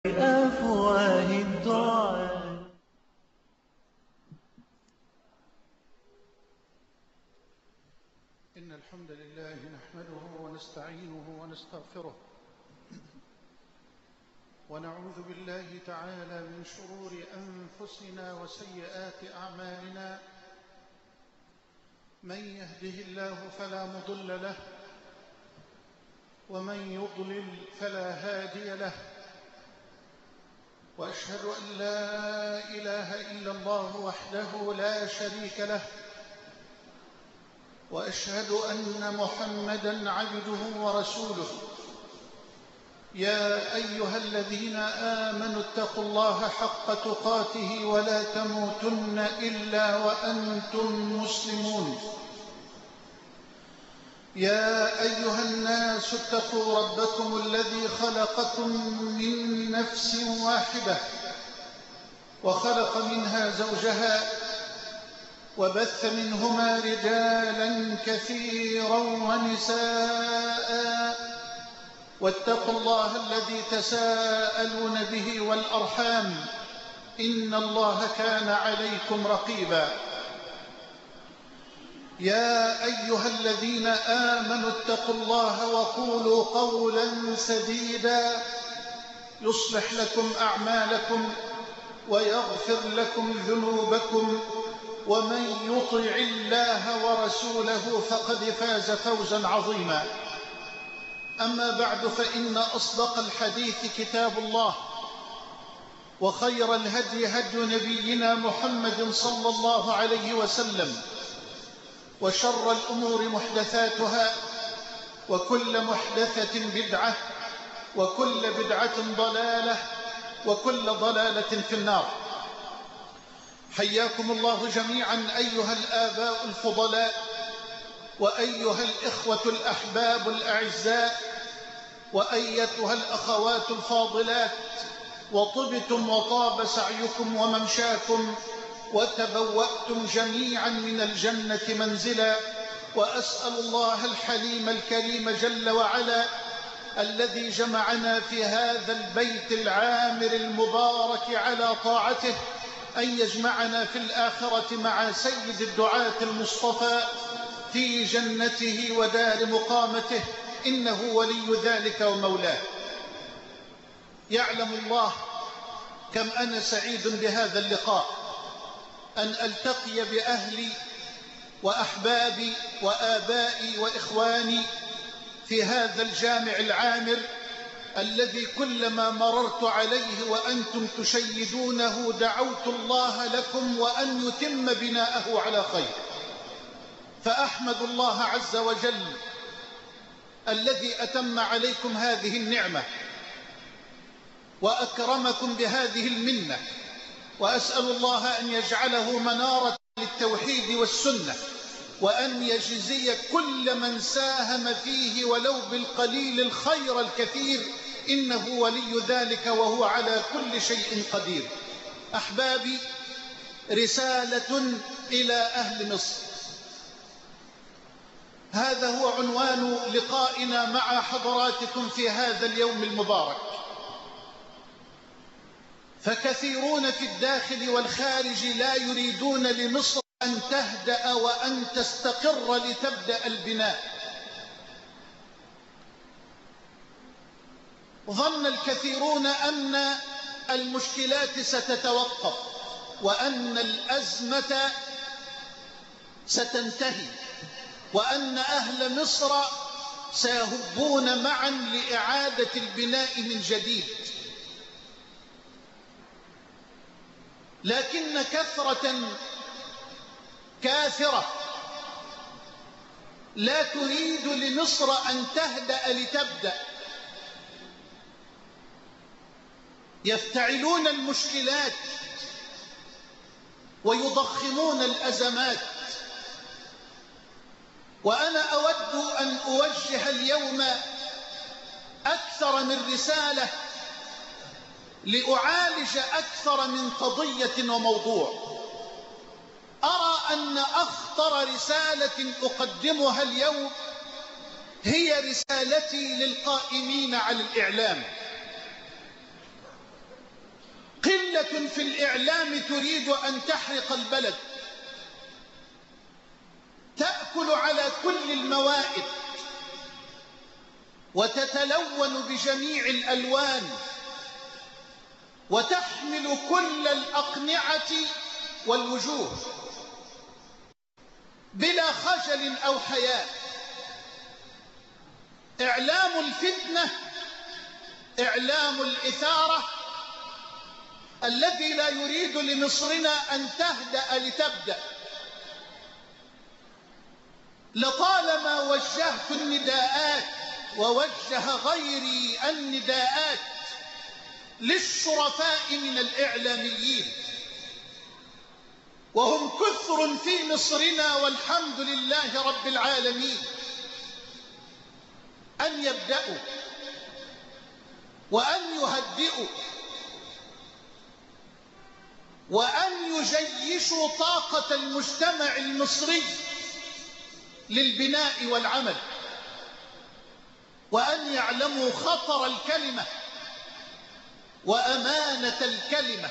بأفواه الدعاء. إن الحمد لله نحمده ونستعينه ونستغفره ونعوذ بالله تعالى من شرور أنفسنا وسيئات أعمالنا. من يهده الله فلا مضل له ومن يضلل فلا هادي له، وأشهد أن لا إله إلا الله وحده لا شريك له، وأشهد أن محمدًا عبده ورسوله. يا أيها الذين آمنوا اتقوا الله حق تقاته ولا تموتن إلا وأنتم مسلمون. يا أيها الناس اتقوا ربكم الذي خلقكم من نفس واحدة وخلق منها زوجها وبث منهما رجالا كثيرا ونساء، واتقوا الله الذي تساءلون به والأرحام، إن الله كان عليكم رقيبا. يا أيها الذين آمنوا اتقوا الله وقولوا قولا سديدا يصلح لكم أعمالكم ويغفر لكم ذنوبكم، ومن يطع الله ورسوله فقد فاز فوزا عظيما. أما بعد، فإن أصدق الحديث كتاب الله، وخير الهدي هدي نبينا محمد صلى الله عليه وسلم، وشر الأمور محدثاتها، وكل محدثة بدعة، وكل بدعة ضلالة، وكل ضلالة في النار. حياكم الله جميعا أيها الآباء الفضلاء، وأيها الإخوة الأحباب الأعزاء، وأيتها الأخوات الفاضلات، وطبتم وطاب سعيكم وممشاكم، وتبوأتم جميعا من الجنة منزلا. وأسأل الله الحليم الكريم جل وعلا الذي جمعنا في هذا البيت العامر المبارك على طاعته أن يجمعنا في الآخرة مع سيد الدعاة المصطفى في جنته ودار مقامته، إنه ولي ذلك ومولاه. يعلم الله كم أنا سعيد بهذا اللقاء، أن ألتقي بأهلي وأحبابي وآبائي وإخواني في هذا الجامع العامر الذي كلما مررت عليه وأنتم تشيدونه دعوت الله لكم وأن يتم بناءه على خير. فأحمد الله عز وجل الذي أتم عليكم هذه النعمة وأكرمكم بهذه المنة، وأسأل الله أن يجعله منارة للتوحيد والسنة، وأن يجزي كل من ساهم فيه ولو بالقليل الخير الكثير، إنه ولي ذلك وهو على كل شيء قدير. أحبابي، رسالة إلى أهل مصر. هذا هو عنوان لقائنا مع حضراتكم في هذا اليوم المبارك. فكثيرون في الداخل والخارج لا يريدون لمصر أن تهدأ وأن تستقر لتبدأ البناء. ظن الكثيرون أن المشكلات ستتوقف وأن الأزمة ستنتهي وأن أهل مصر سيهبون معا لإعادة البناء من جديد. لكن كثرة كاثرة لا تريد لمصر أن تهدأ لتبدأ، يفتعلون المشكلات ويضخمون الأزمات. وأنا أود أن أوجه اليوم أكثر من رسالة لأعالج أكثر من قضية وموضوع. أرى أن أخطر رسالة أقدمها اليوم هي رسالتي للقائمين على الإعلام. قلة في الإعلام تريد أن تحرق البلد، تأكل على كل الموائد وتتلون بجميع الألوان وتحمل كل الأقنعة والوجوه بلا خجل أو حياء. إعلام الفتنة، إعلام الإثارة الذي لا يريد لمصرنا أن تهدأ لتبدأ. لطالما وجهت النداءات ووجه غيري النداءات للشرفاء من الإعلاميين، وهم كثر في مصرنا والحمد لله رب العالمين، أن يبدأوا وأن يهدئوا وأن يجيشوا طاقة المجتمع المصري للبناء والعمل، وأن يعلموا خطر الكلمة وأمانة الكلمة.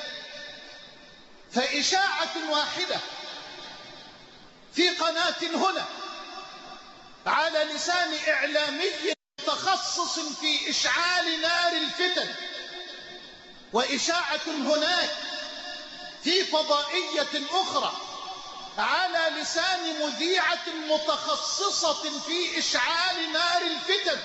فإشاعة واحدة في قناة هنا على لسان إعلامي متخصص في إشعال نار الفتن، وإشاعة هناك في فضائية أخرى على لسان مذيعة متخصصة في إشعال نار الفتن،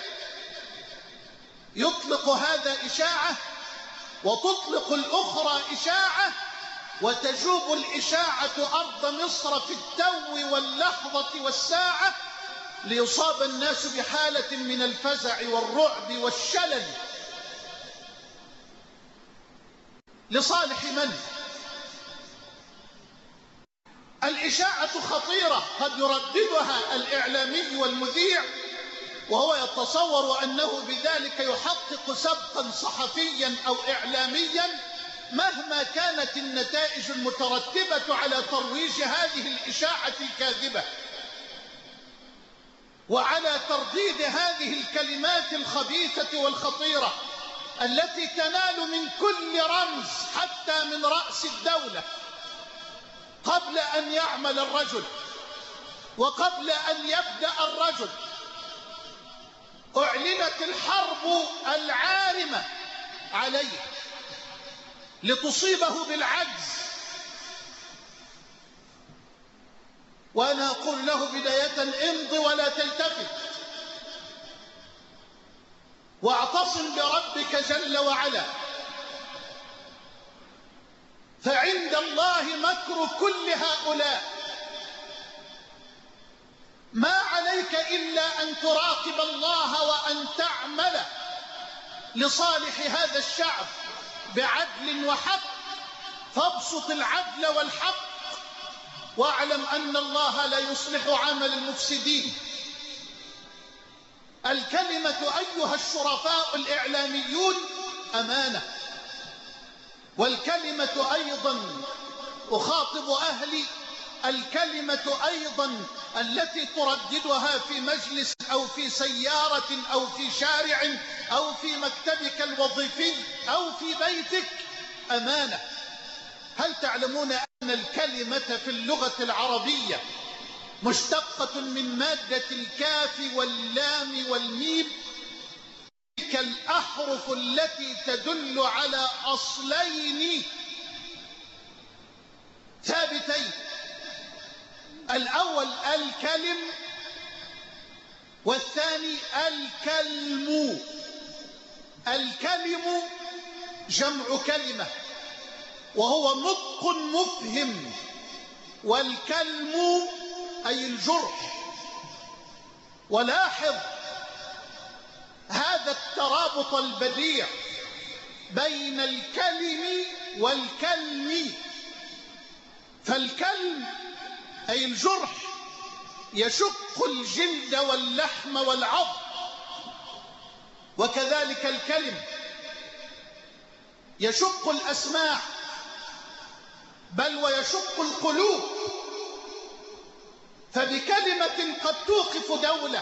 يطلق هذا إشاعة وتطلق الأخرى إشاعة، وتجوب الإشاعة أرض مصر في التو واللحظة والساعة، ليصاب الناس بحالة من الفزع والرعب والشلل. لصالح من؟ الإشاعة خطيرة، قد يرددها الإعلامي والمذيع وهو يتصور أنه بذلك يحقق سبقا صحفيا أو إعلاميا، مهما كانت النتائج المترتبة على ترويج هذه الإشاعة الكاذبة وعلى ترديد هذه الكلمات الخبيثة والخطيرة التي تنال من كل رمز حتى من رأس الدولة قبل أن يعمل الرجل وقبل أن يبدأ الرجل. أعلنت الحرب العارمة عليه لتصيبه بالعجز، وأنا أقول له بداية: امض ولا تلتفت، واعتصم بربك جل وعلا، فعند الله مكر كل هؤلاء. ما عليك إلا أن تراقب الله وأن تعمل لصالح هذا الشعب بعدل وحق، فابسط العدل والحق، واعلم أن الله لا يصلح عمل المفسدين. الكلمة أيها الشرفاء الإعلاميون أمانة، والكلمة أيضا أخاطب أهلي، الكلمة أيضا التي ترددها في مجلس أو في سيارة أو في شارع أو في مكتبك الوظيفي أو في بيتك أمانة. هل تعلمون أن الكلمة في اللغة العربية مشتقة من مادة الكاف واللام والميم، تلك الأحرف التي تدل على أصلين ثابتين: الأول الكلم، والثاني الكلم. الكلم جمع كلمة وهو نطق مفهم، والكلم أي الجرح. ولاحظ هذا الترابط البديع بين الكلم والكلم. فالكلم أي الجرح يشق الجلد واللحم والعظم، وكذلك الكلم يشق الأسماع بل ويشق القلوب. فبكلمة قد توقف دولة،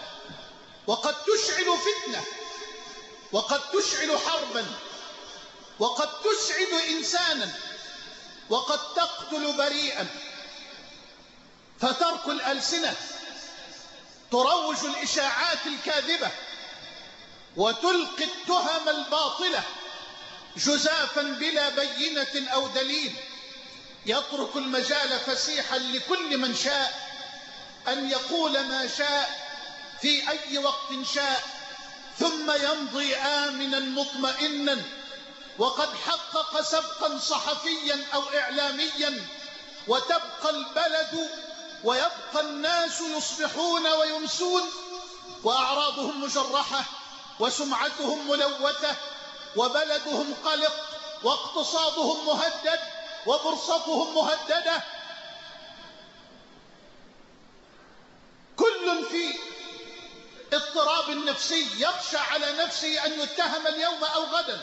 وقد تشعل فتنة، وقد تشعل حربا، وقد تسعد إنسانا وقد تقتل بريئا. فترك الألسنة تروج الإشاعات الكاذبة وتلقي التهم الباطلة جزافا بلا بينة أو دليل، يترك المجال فسيحا لكل من شاء أن يقول ما شاء في أي وقت شاء، ثم يمضي آمنا مطمئنا وقد حقق سبقا صحفيا أو إعلاميا، وتبقى البلد ويبقى الناس يصبحون ويمسون وأعراضهم مجرحة وسمعتهم ملوثة وبلدهم قلق واقتصادهم مهدد وبورصتهم مهددة. كل في اضطراب نفسي يخشى على نفسه أن يتهم اليوم أو غدا.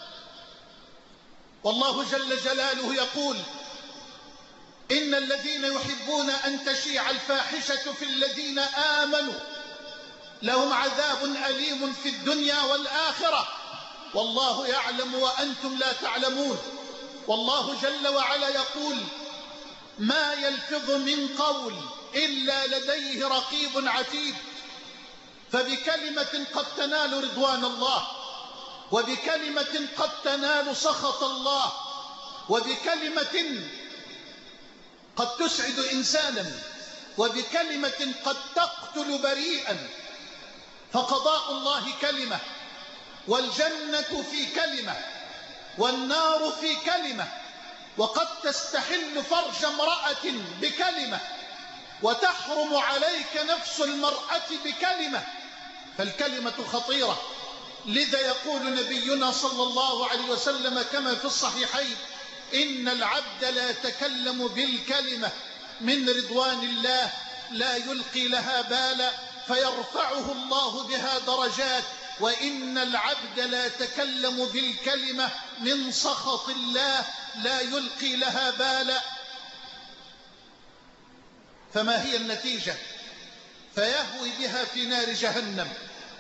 والله جل جلاله يقول: إن الذين يحبون أن تشيع الفاحشة في الذين آمنوا لهم عذاب أليم في الدنيا والآخرة والله يعلم وأنتم لا تعلمون. والله جل وعلا يقول: ما يلفظ من قول إلا لديه رقيب عتيد. فبكلمة قد تنال رضوان الله، وبكلمة قد تنال سخط الله، وبكلمة قد تسعد إنسانا، وبكلمة قد تقتل بريئا. فقضاء الله كلمة، والجنة في كلمة، والنار في كلمة، وقد تستحل فرج امرأة بكلمة، وتحرم عليك نفس المرأة بكلمة. فالكلمة خطيرة. لذا يقول نبينا صلى الله عليه وسلم كما في الصحيحين: إن العبد لا يتكلم بالكلمة من رضوان الله لا يلقي لها بالا فيرفعه الله بها درجات، وإن العبد لا يتكلم بالكلمة من سخط الله لا يلقي لها بالا. فما هي النتيجة؟ فيهوي بها في نار جهنم.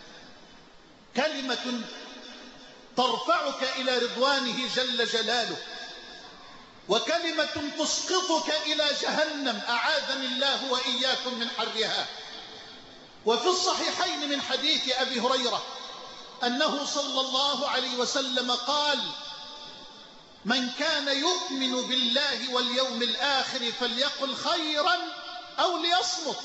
كلمة ترفعك إلى رضوانه جل جلاله، وكلمة تسقطك إلى جهنم، أعاذني الله وإياكم من حرها. وفي الصحيحين من حديث أبي هريرة أنه صلى الله عليه وسلم قال: من كان يؤمن بالله واليوم الآخر فليقل خيرا أو ليصمت.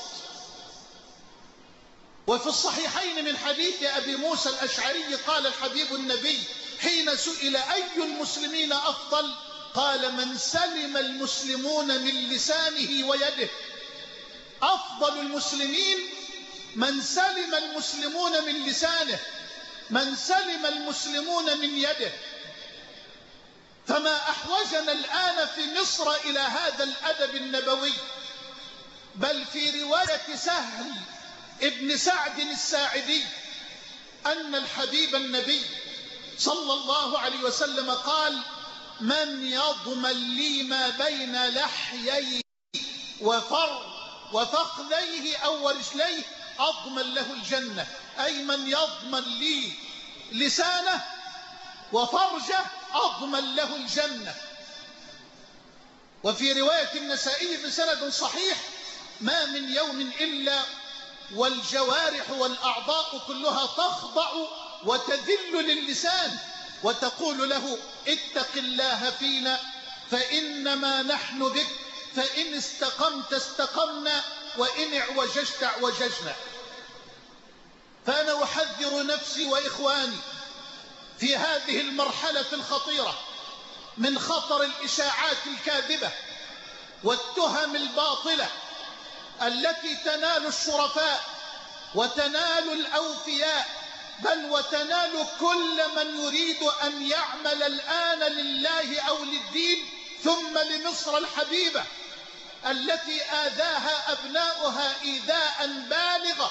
وفي الصحيحين من حديث أبي موسى الأشعري قال الحبيب النبي حين سئل أي المسلمين أفضل قال: من سلم المسلمون من لسانه ويده. أفضل المسلمين من سلم المسلمون من لسانه، من سلم المسلمون من يده. فما أحوجنا الآن في مصر إلى هذا الأدب النبوي. بل في رواية سهل ابن سعد الساعدي أن الحبيب النبي صلى الله عليه وسلم قال: من يضمن لي ما بين لحييه وفخذيه أو ورجليه أضمن له الجنة. أي من يضمن لي لسانه وفرجه أضمن له الجنة. وفي رواية النسائي بسند صحيح: ما من يوم إلا والجوارح والأعضاء كلها تخضع وتذل للسان وتقول له: اتق الله فينا فإنما نحن بك، فإن استقمت استقمنا وإن اعوججت اعوججنا. فأنا أحذر نفسي وإخواني في هذه المرحلة الخطيرة من خطر الإشاعات الكاذبة والتهم الباطلة التي تنال الشرفاء وتنال الأوفياء، بل وتنال كل من يريد أن يعمل الآن لله أو للدين ثم لمصر الحبيبة التي آذاها أبناؤها إيذاء بالغا.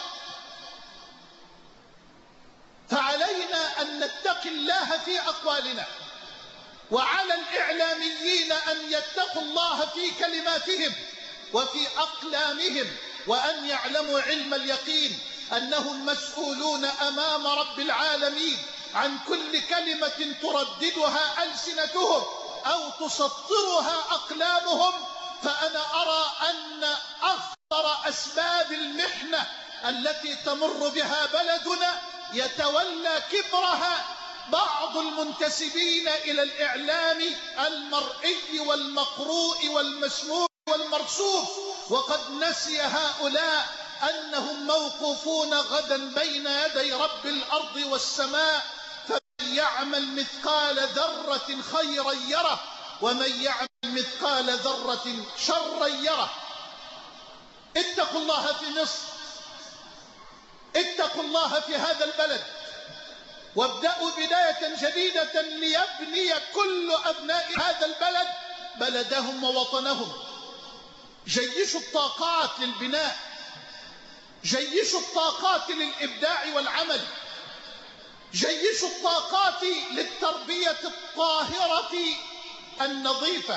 فعلينا أن نتقي الله في أقوالنا، وعلى الإعلاميين أن يتقوا الله في كلماتهم وفي أقلامهم، وأن يعلموا علم اليقين أنهم مسؤولون أمام رب العالمين عن كل كلمة ترددها ألسنتهم أو تسطرها أقلامهم. فأنا أرى أن أخطر أسباب المحنة التي تمر بها بلدنا يتولى كبرها بعض المنتسبين إلى الإعلام المرئي والمقروء والمسموع والمرسوم، وقد نسي هؤلاء أنهم موقوفون غدا بين يدي رب الأرض والسماء. فمن يعمل مثقال ذرة خيرا يره ومن يعمل مثقال ذرة شرا يره. اتقوا الله في مصر، اتقوا الله في هذا البلد، وابدأوا بداية جديدة ليبني كل أبناء هذا البلد بلدهم ووطنهم. جيشوا الطاقات للبناء، جيشوا الطاقات للإبداع والعمل، جيشوا الطاقات للتربية الطاهرة النظيفة.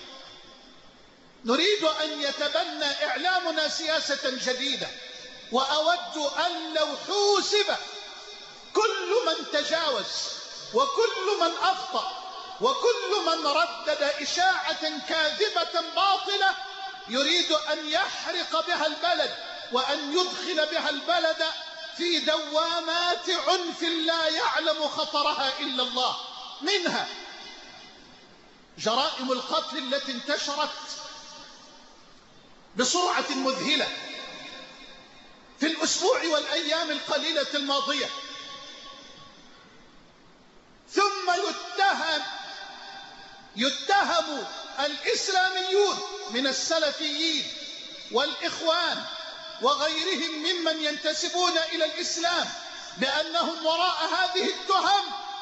نريد أن يتبنى إعلامنا سياسة جديدة، وأود أن لو حوسب كل من تجاوز وكل من أخطأ وكل من ردد إشاعة كاذبة باطلة يريد أن يحرق بها البلد وأن يدخل بها البلد في دوامات عنف لا يعلم خطرها إلا الله. منها جرائم القتل التي انتشرت بسرعة مذهلة في الأسبوع والأيام القليلة الماضية. ثم يتهم الإسلاميون من السلفيين والإخوان وغيرهم ممن ينتسبون إلى الإسلام بأنهم وراء هذه التهم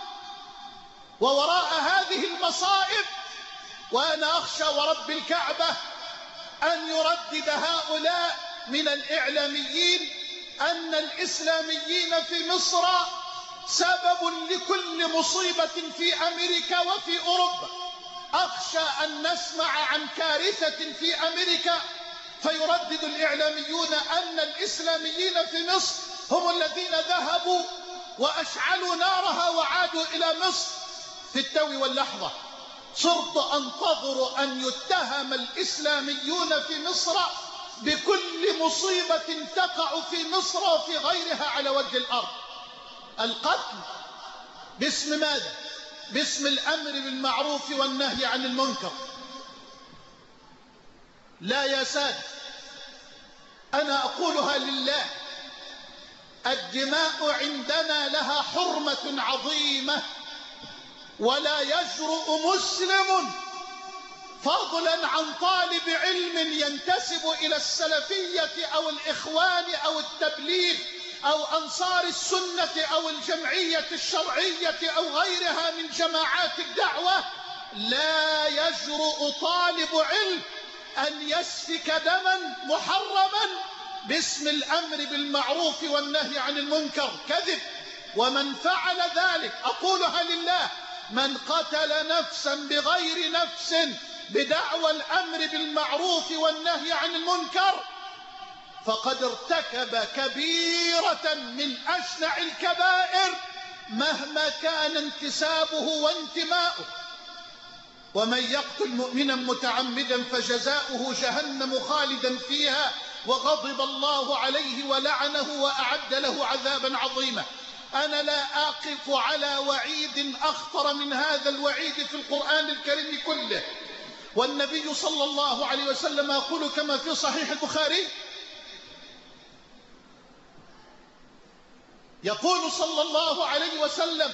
ووراء هذه المصائب. وأنا أخشى ورب الكعبة أن يردد هؤلاء من الإعلاميين أن الإسلاميين في مصر سبب لكل مصيبة في أمريكا وفي أوروبا. أخشى أن نسمع عن كارثة في أمريكا فيردد الإعلاميون أن الإسلاميين في مصر هم الذين ذهبوا وأشعلوا نارها وعادوا إلى مصر في التو واللحظة. صرت أنتظر أن يتهم الإسلاميون في مصر بكل مصيبة تقع في مصر وفي غيرها على وجه الأرض. القتل باسم ماذا؟ باسم الأمر بالمعروف والنهي عن المنكر. لا يا سادة، أنا أقولها لله، الدماء عندنا لها حرمة عظيمة، ولا يجرؤ مسلم فضلا عن طالب علم ينتسب إلى السلفية أو الإخوان أو التبليغ أو أنصار السنة أو الجمعية الشرعية أو غيرها من جماعات الدعوة، لا يجرؤ طالب علم أن يسفك دما محرما باسم الأمر بالمعروف والنهي عن المنكر. كذب. ومن فعل ذلك، أقولها لله، من قتل نفسا بغير نفس بدعوى الأمر بالمعروف والنهي عن المنكر فقد ارتكب كبيرة من أشنع الكبائر مهما كان انتسابه وانتماؤه. ومن يقتل مؤمنا متعمدا فجزاؤه جهنم خالدا فيها وغضب الله عليه ولعنه وأعد له عذابا عظيما. أنا لا أقف على وعيد أخطر من هذا الوعيد في القرآن الكريم كله. والنبي صلى الله عليه وسلم يقول كما في صحيح البخاري، يقول صلى الله عليه وسلم: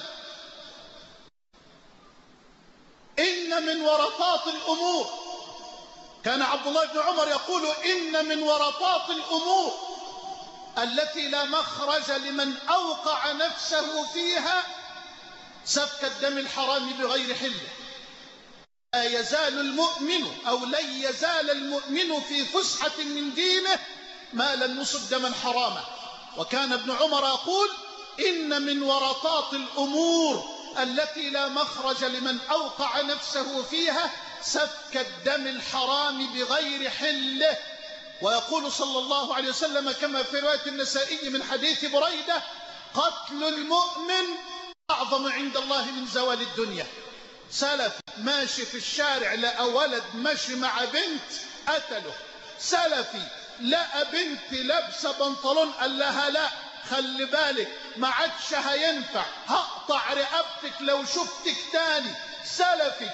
إن من ورطات الأمور، كان عبد الله بن عمر يقول: إن من ورطات الأمور التي لا مخرج لمن أوقع نفسه فيها سفك الدم الحرام بغير حله. لا يزال المؤمن أو لن يزال المؤمن في فسحة من دينه ما لم يصب دما حراما. وكان ابن عمر يقول: إن من ورطات الأمور التي لا مخرج لمن أوقع نفسه فيها سفك الدم الحرام بغير حله. ويقول صلى الله عليه وسلم كما في رواية النسائي من حديث بريدة: قتل المؤمن أعظم عند الله من زوال الدنيا. سلف ماشي في الشارع لقى ولد ماشي مع بنت قتله. سلفي لقى بنت لابسه بنطلون قال لها لا خلي بالك ما عادش هينفع هقطع رقبتك لو شفتك تاني. سلفي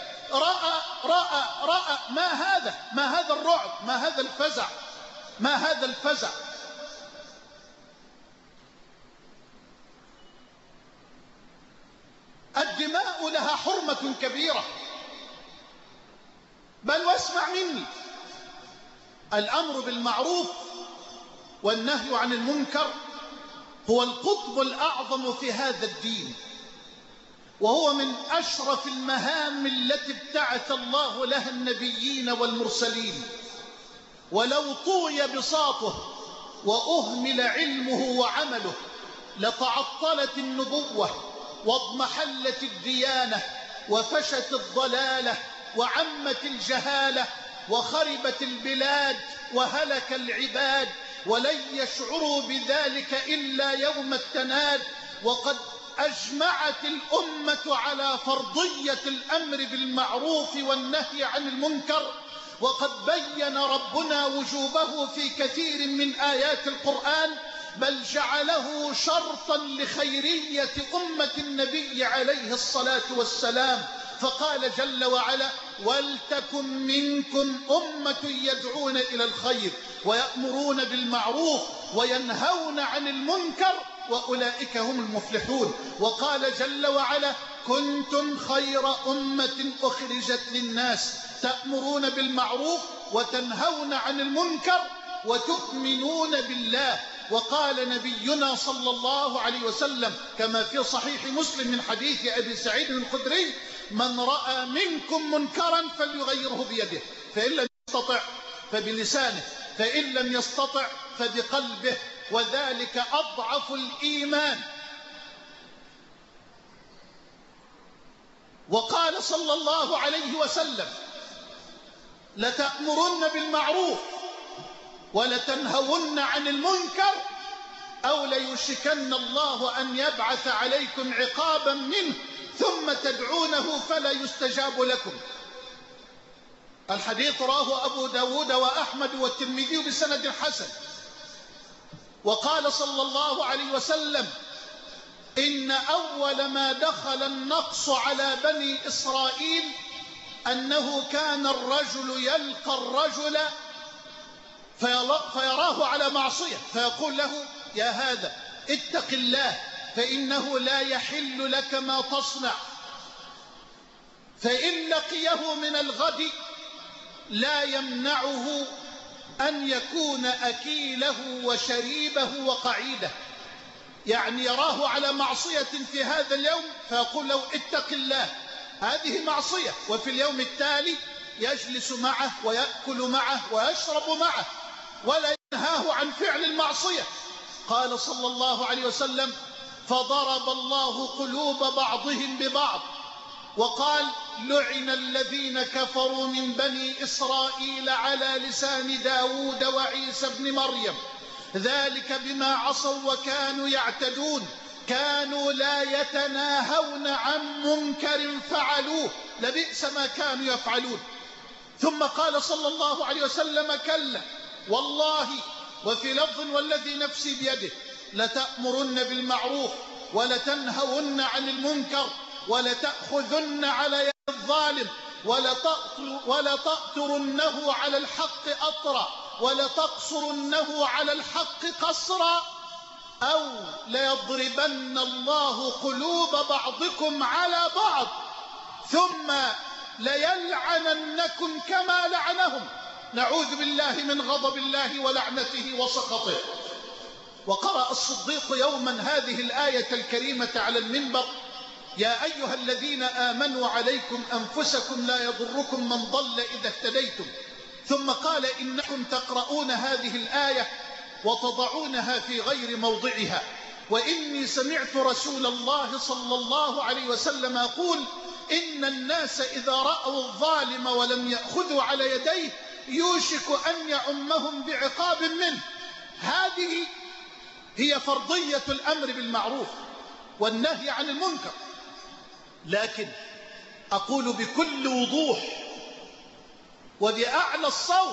رأى ما هذا الرعب، ما هذا الفزع، ما هذا الفزع. الدماء لها حرمة كبيرة. بل واسمع مني، الأمر بالمعروف والنهي عن المنكر هو القطب الأعظم في هذا الدين، وهو من أشرف المهام التي ابتعث الله لها النبيين والمرسلين. ولو طوي بساطه وأهمل علمه وعمله لتعطلت النبوة واضمحلت الديانة وفشت الضلالة وعمت الجهالة وخربت البلاد وهلك العباد، ولن يشعروا بذلك إلا يوم التناد. وقد أجمعت الأمة على فرضية الأمر بالمعروف والنهي عن المنكر، وقد بين ربنا وجوبه في كثير من آيات القرآن، بل جعله شرطا لخيرية أمة النبي عليه الصلاة والسلام، فقال جل وعلا: ولتكن منكم أمة يدعون إلى الخير ويأمرون بالمعروف وينهون عن المنكر وأولئك هم المفلحون. وقال جل وعلا: كنتم خير أمة أخرجت للناس تأمرون بالمعروف وتنهون عن المنكر وتؤمنون بالله. وقال نبينا صلى الله عليه وسلم كما في صحيح مسلم من حديث أبي سعيد الخدري: من رأى منكم منكرا فليغيره بيده، فإن لم يستطع فبلسانه، فإن لم يستطع فبقلبه، وذلك أضعف الإيمان. وقال صلى الله عليه وسلم: لتأمرن بالمعروف ولتنهون عن المنكر أو ليوشكن الله أن يبعث عليكم عقابا منه ثم تدعونه فلا يستجاب لكم. الحديث رواه أبو داود وأحمد والترمذي بسند حسن. وقال صلى الله عليه وسلم: إن أول ما دخل النقص على بني إسرائيل أنه كان الرجل يلقى الرجل فيراه على معصية فيقول له: يا هذا اتق الله فإنه لا يحل لك ما تصنع. فإن لقيه من الغد لا يمنعه أن يكون أكيله وشريبه وقعيده، يعني يراه على معصية في هذا اليوم فيقول له: اتق الله، هذه معصية، وفي اليوم التالي يجلس معه ويأكل معه ويشرب معه ولا ينهاه عن فعل المعصية. قال صلى الله عليه وسلم: فضرب الله قلوب بعضهم ببعض، وقال: لعن الذين كفروا من بني إسرائيل على لسان داود وعيسى بن مريم، ذلك بما عصوا وكانوا يعتدون، كانوا لا يتناهون عن منكر فعلوه، لبئس ما كانوا يفعلون. ثم قال صلى الله عليه وسلم: كلا والله، وفي لفظ والذي نفسي بيده، لتأمرن بالمعروف ولتنهون عن المنكر ولتأخذن على يد الظالم ولتأطرنه على الحق أطرا ولتقصرنه على الحق قصرا، أو ليضربن الله قلوب بعضكم على بعض ثم ليلعننكم كما لعنهم، نعوذ بالله من غضب الله ولعنته وسخطه. وقرأ الصديق يوما هذه الآية الكريمة على المنبر: يا أيها الذين آمنوا عليكم أنفسكم لا يضركم من ضل إذا اهتديتم. ثم قال: إنكم تقرؤون هذه الآية وتضعونها في غير موضعها، وإني سمعت رسول الله صلى الله عليه وسلم يقول: إن الناس إذا رأوا الظالم ولم يأخذوا على يديه يوشك أن يعمهم بعقاب منه. هذه هي فرضية الأمر بالمعروف. والنهي عن المنكر. لكن أقول بكل وضوح وبأعلى الصوت: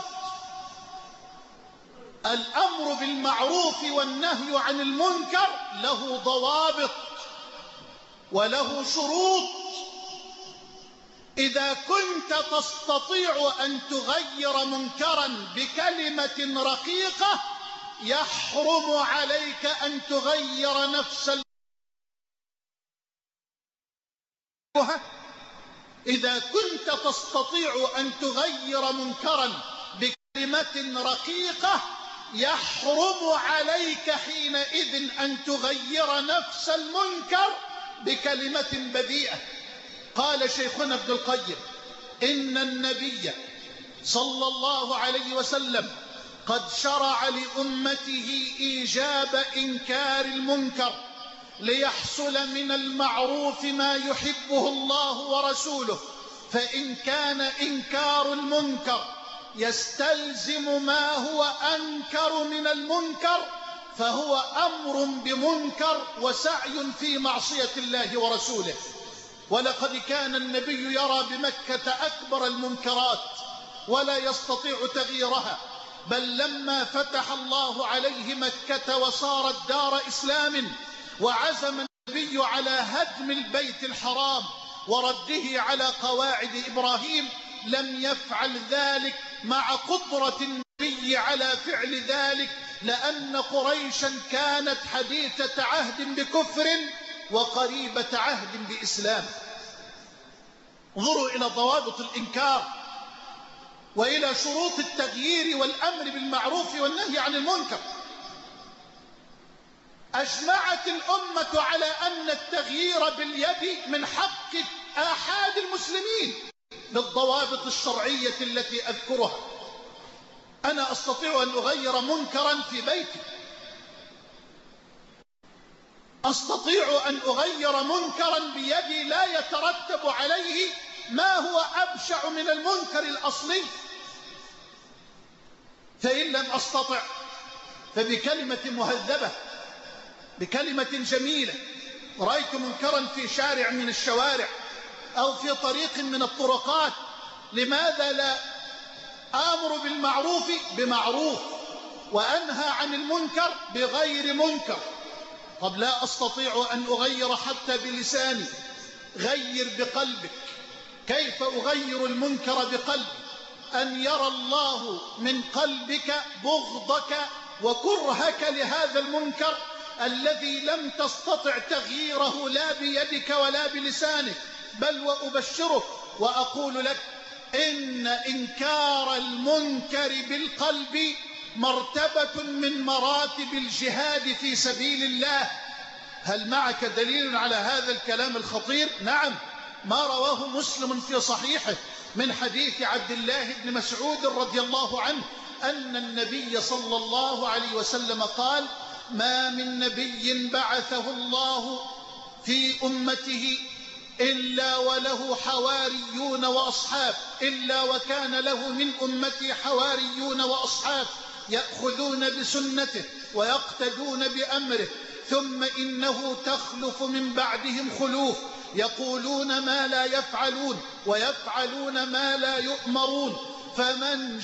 الأمر بالمعروف والنهي عن المنكر له ضوابط وله شروط. إذا كنت تستطيع أن تغير منكرا بكلمة رقيقة يحرم عليك أن تغير نفس إذا كنت تستطيع أن تغير منكرا بكلمة رقيقة يحرم عليك حينئذ أن تغير نفس المنكر بكلمة بذيئة. قال شيخنا ابن القيم: إن النبي صلى الله عليه وسلم قد شرع لأمته إيجاب إنكار المنكر ليحصل من المعروف ما يحبه الله ورسوله، فإن كان إنكار المنكر يستلزم ما هو أنكر من المنكر فهو أمر بمنكر وسعي في معصية الله ورسوله. ولقد كان النبي يرى بمكة أكبر المنكرات ولا يستطيع تغييرها، بل لما فتح الله عليه مكة وصارت دار إسلام وعزم النبي على هدم البيت الحرام ورده على قواعد إبراهيم لم يفعل ذلك مع قدرة النبي على فعل ذلك، لأن قريشا كانت حديثة عهد بكفر وقريبة عهد بإسلام. انظروا إلى ضوابط الإنكار وإلى شروط التغيير والأمر بالمعروف والنهي عن المنكر. أجمعت الأمة على أن التغيير باليد من حق آحاد المسلمين بالضوابط الشرعية التي أذكرها. أنا أستطيع أن أغير منكرا في بيتي، أستطيع أن أغير منكرا بيدي لا يترتب عليه ما هو أبشع من المنكر الأصلي. فإن لم أستطع فبكلمة مهذبة، بكلمة جميلة. رأيت منكرا في شارع من الشوارع أو في طريق من الطرقات، لماذا لا آمر بالمعروف بمعروف وأنهى عن المنكر بغير منكر؟ طب لا أستطيع أن أغير حتى بلساني. غير بقلبك. كيف أغير المنكر بقلبي؟ أن يرى الله من قلبك بغضك وكرهك لهذا المنكر الذي لم تستطع تغييره لا بيدك ولا بلسانك. بل وأبشرك وأقول لك إن إنكار المنكر بالقلب مرتبة من مراتب الجهاد في سبيل الله. هل معك دليل على هذا الكلام الخطير؟ نعم، ما رواه مسلم في صحيحه من حديث عبد الله بن مسعود رضي الله عنه أن النبي صلى الله عليه وسلم قال: ما من نبي بعثه الله في أمته إلا وله حواريون وأصحاب، إلا وكان له من أمتي حواريون وأصحاب يأخذون بسنته ويقتدون بأمره، ثم إنه تخلف من بعدهم خلوف يقولون ما لا يفعلون ويفعلون ما لا يؤمرون، فمن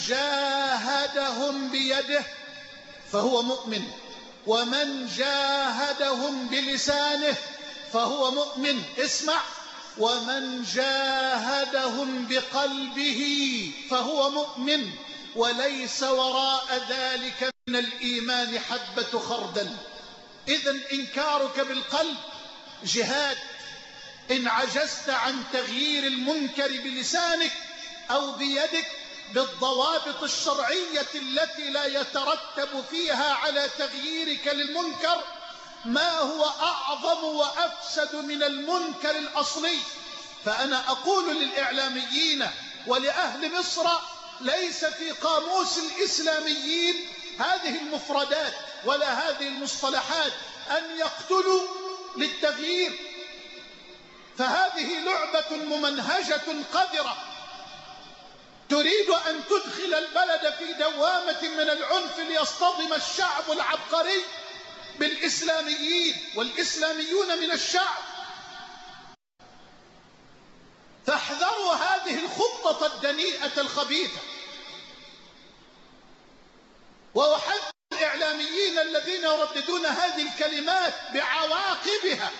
جاهدهم بيده فهو مؤمن، ومن جاهدهم بلسانه فهو مؤمن. اسمع: ومن جاهدهم بقلبه فهو مؤمن، وليس وراء ذلك من الإيمان حبة خردل. إذن إنكارك بالقلب جهاد. إن عجزت عن تغيير المنكر بلسانك أو بيدك بالضوابط الشرعية التي لا يترتب فيها على تغييرك للمنكر ما هو أعظم وأفسد من المنكر الأصلي. فأنا أقول للإعلاميين ولأهل مصر: ليس في قاموس الإسلاميين هذه المفردات ولا هذه المصطلحات أن يقتلوا للتغيير، فهذه لعبة ممنهجة قذرة تريد أن تدخل البلد في دوامة من العنف ليصطدم الشعب العبقري بالإسلاميين والإسلاميون من الشعب. فاحذروا هذه الخطة الدنيئة الخبيثة، وأحذر الإعلاميين الذين يرددون هذه الكلمات بعواقبها.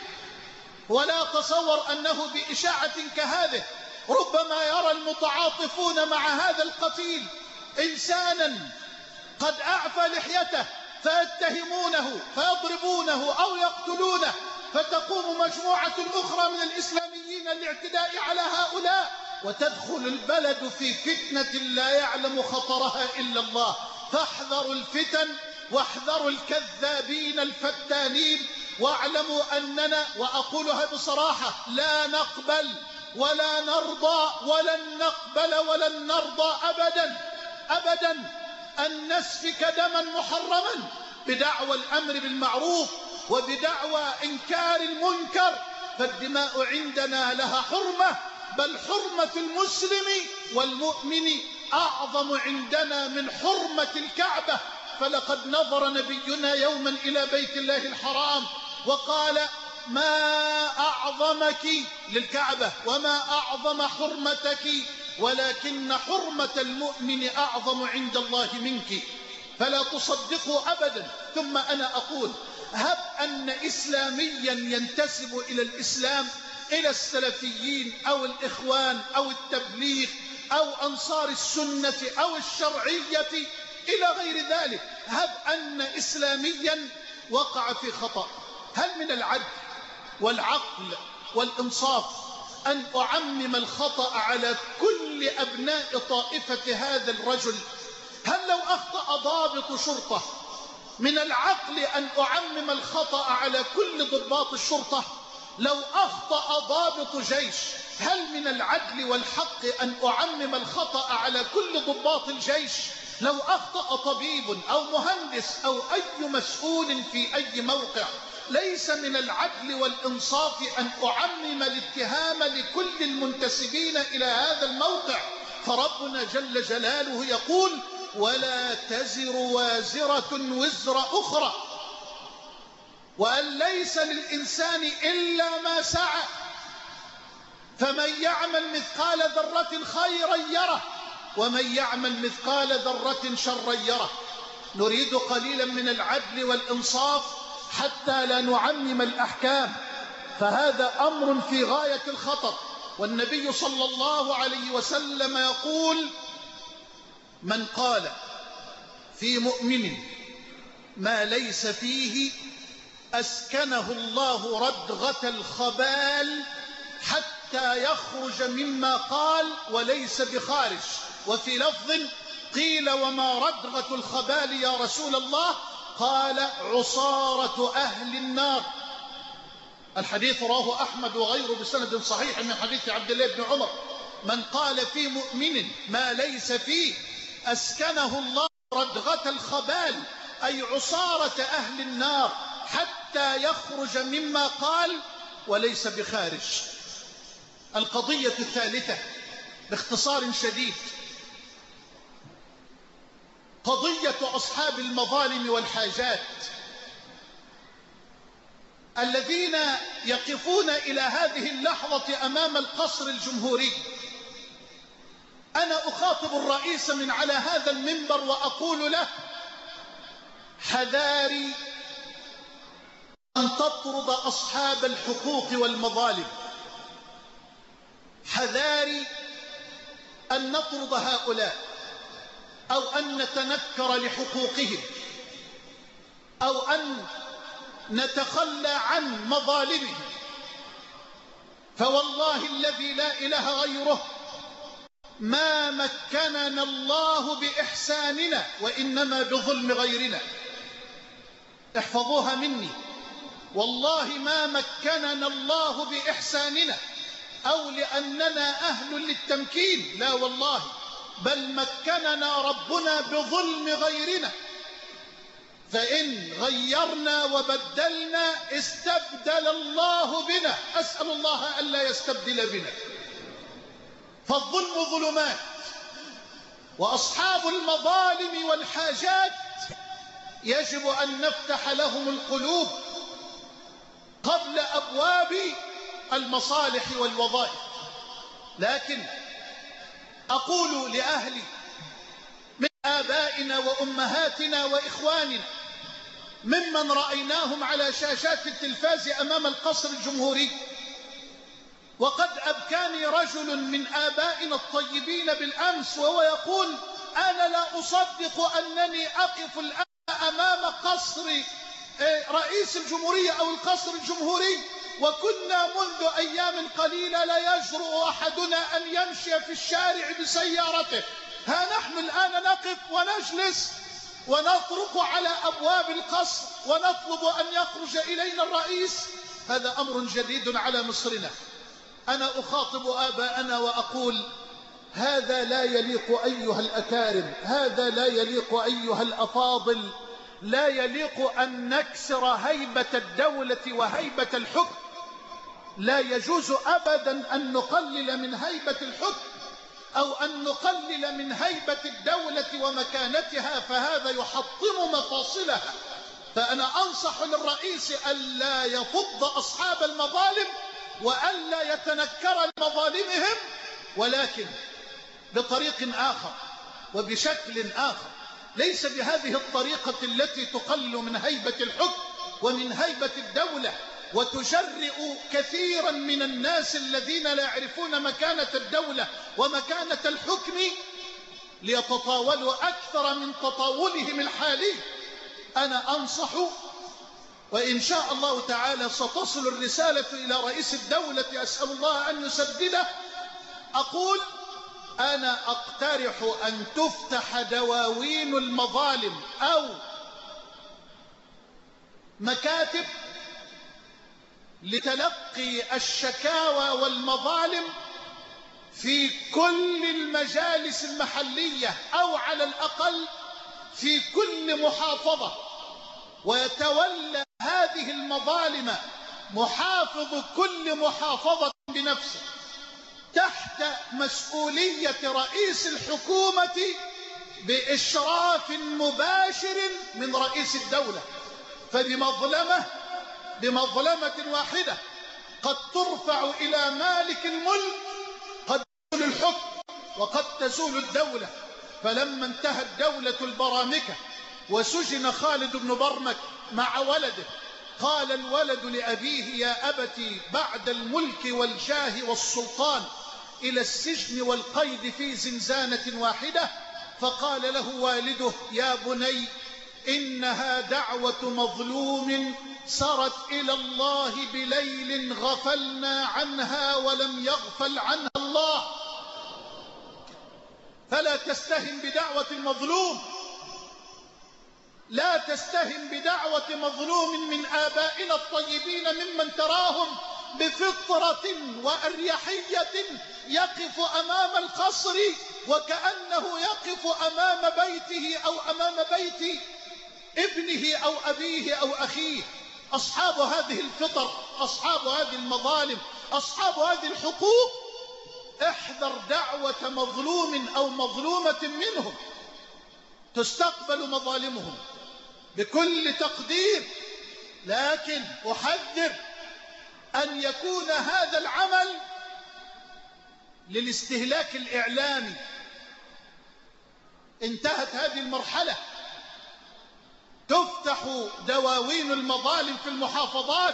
ولا تصور أنه بإشاعة كهذه ربما يرى المتعاطفون مع هذا القتيل إنسانا قد أعفى لحيته فيتهمونه فيضربونه أو يقتلونه، فتقوم مجموعة أخرى من الإسلاميين للاعتداء على هؤلاء، وتدخل البلد في فتنة لا يعلم خطرها إلا الله. فاحذروا الفتن واحذروا الكذابين الفتانين، واعلموا أننا، وأقولها بصراحة، لا نقبل ولا نرضى ولن نقبل ولن نرضى أبدا أبدا أن نسفك دما محرما بدعوى الأمر بالمعروف وبدعوى إنكار المنكر. فالدماء عندنا لها حرمة، بل حرمة المسلم والمؤمن أعظم عندنا من حرمة الكعبة. فلقد نظر نبينا يوما إلى بيت الله الحرام وقال: ما أعظمك للكعبة وما أعظم حرمتك، ولكن حرمة المؤمن أعظم عند الله منك. فلا تصدقوا أبدا. ثم أنا أقول: هب أن إسلاميا ينتسب إلى الإسلام، إلى السلفيين أو الإخوان أو التبليغ أو أنصار السنة أو الشرعية إلى غير ذلك، هب أن إسلاميا وقع في خطأ، هل من العدل والعقل والإنصاف أن أعمم الخطأ على كل أبناء طائفة هذا الرجل؟ هل لو أخطأ ضابط شرطة من العقل أن أعمم الخطأ على كل ضباط الشرطة؟ لو أخطأ ضابط جيش هل من العدل والحق أن أعمم الخطأ على كل ضباط الجيش؟ لو أخطأ طبيب أو مهندس أو أي مسؤول في أي موقع، ليس من العدل والإنصاف أن أعمم الاتهام لكل المنتسبين إلى هذا الموقع؟ فربنا جل جلاله يقول: ولا تزر وازرة وزر أخرى، وأن ليس للإنسان إلا ما سعى، فمن يعمل مثقال ذرة خيرا يره ومن يعمل مثقال ذرة شرا يره. نريد قليلا من العدل والإنصاف حتى لا نعمم الأحكام، فهذا أمر في غاية الخطر. والنبي صلى الله عليه وسلم يقول: من قال في مؤمن ما ليس فيه أسكنه الله ردغة الخبال حتى يخرج مما قال وليس بخارج. وفي لفظ قيل: وما ردغة الخبال يا رسول الله؟ قال: عصارة أهل النار. الحديث رواه أحمد وغيره بسند صحيح من حديث عبد الله بن عمر: من قال في مؤمن ما ليس فيه أسكنه الله ردغة الخبال، أي عصارة أهل النار، حتى يخرج مما قال وليس بخارج. القضية الثالثة باختصار شديد، قضية أصحاب المظالم والحاجات الذين يقفون إلى هذه اللحظة أمام القصر الجمهوري. أنا أخاطب الرئيس من على هذا المنبر وأقول له: حذاري أن تطرد أصحاب الحقوق والمظالم، حذاري أن نطرد هؤلاء أو أن نتنكر لحقوقهم أو أن نتخلى عن مظالمهم. فوالله الذي لا إله غيره ما مكننا الله بإحساننا وإنما بظلم غيرنا. احفظوها مني: والله ما مكننا الله بإحساننا أو لأننا أهل للتمكين، لا والله، بل مكننا ربنا بظلم غيرنا. فإن غيرنا وبدلنا استبدل الله بنا، أسأل الله ألا يستبدل بنا. فالظلم ظلمات، وأصحاب المظالم والحاجات يجب أن نفتح لهم القلوب قبل أبواب المصالح والوظائف. لكن أقول لأهلي من آبائنا وأمهاتنا وإخواننا ممن رأيناهم على شاشات التلفاز أمام القصر الجمهوري، وقد أبكاني رجل من آبائنا الطيبين بالأمس وهو يقول: أنا لا أصدق أنني أقف الآن أمام قصر رئيس الجمهورية أو القصر الجمهوري، وكنا منذ أيام قليلة لا يجرؤ أحدنا أن يمشي في الشارع بسيارته، ها نحن الآن نقف ونجلس ونطرق على أبواب القصر ونطلب أن يخرج إلينا الرئيس. هذا أمر جديد على مصرنا. أنا أخاطب آباءنا وأقول: هذا لا يليق أيها الأكارم، هذا لا يليق أيها الأفاضل، لا يليق أن نكسر هيبة الدولة وهيبة الحكم. لا يجوز أبدا أن نقلل من هيبة الحكم أو أن نقلل من هيبة الدولة ومكانتها، فهذا يحطم مفاصلها. فأنا أنصح للرئيس ألا يفض أصحاب المظالم وألا يتنكر لمظالمهم، ولكن بطريق آخر وبشكل آخر، ليس بهذه الطريقة التي تقلل من هيبة الحكم ومن هيبة الدولة وتجرئ كثيرا من الناس الذين لا يعرفون مكانة الدولة ومكانة الحكم ليتطاولوا أكثر من تطاولهم الحالي. أنا أنصح، وإن شاء الله تعالى ستصل الرسالة إلى رئيس الدولة، أسأل الله أن يسدده. أقول: أنا أقترح أن تفتح دواوين المظالم أو مكاتب لتلقي الشكاوى والمظالم في كل المجالس المحلية أو على الأقل في كل محافظة، ويتولى هذه المظالم محافظ كل محافظة بنفسه تحت مسؤولية رئيس الحكومة بإشراف مباشر من رئيس الدولة. بمظلمة واحدة قد ترفع إلى مالك الملك قد تزول الحكم وقد تزول الدولة. فلما انتهت دولة البرامكة وسجن خالد بن برمك مع ولده، قال الولد لأبيه: يا أبتي بعد الملك والجاه والسلطان إلى السجن والقيد في زنزانة واحدة. فقال له والده: يا بني، إنها دعوة مظلوم سرت إلى الله بليل غفلنا عنها ولم يغفل عنها الله. فلا تستهن بدعوة المظلوم، لا تستهن بدعوة مظلوم من آبائنا الطيبين ممن تراهم بفطرة وأريحية يقف أمام القصر وكأنه يقف أمام بيته أو أمام بيت ابنه أو أبيه أو أخيه. أصحاب هذه الفطر، أصحاب هذه المظالم، أصحاب هذه الحقوق، احذر دعوة مظلوم أو مظلومة منهم. تستقبل مظالمهم بكل تقدير، لكن أحذر أن يكون هذا العمل للاستهلاك الإعلامي. انتهت هذه المرحلة، تفتح دواوين المظالم في المحافظات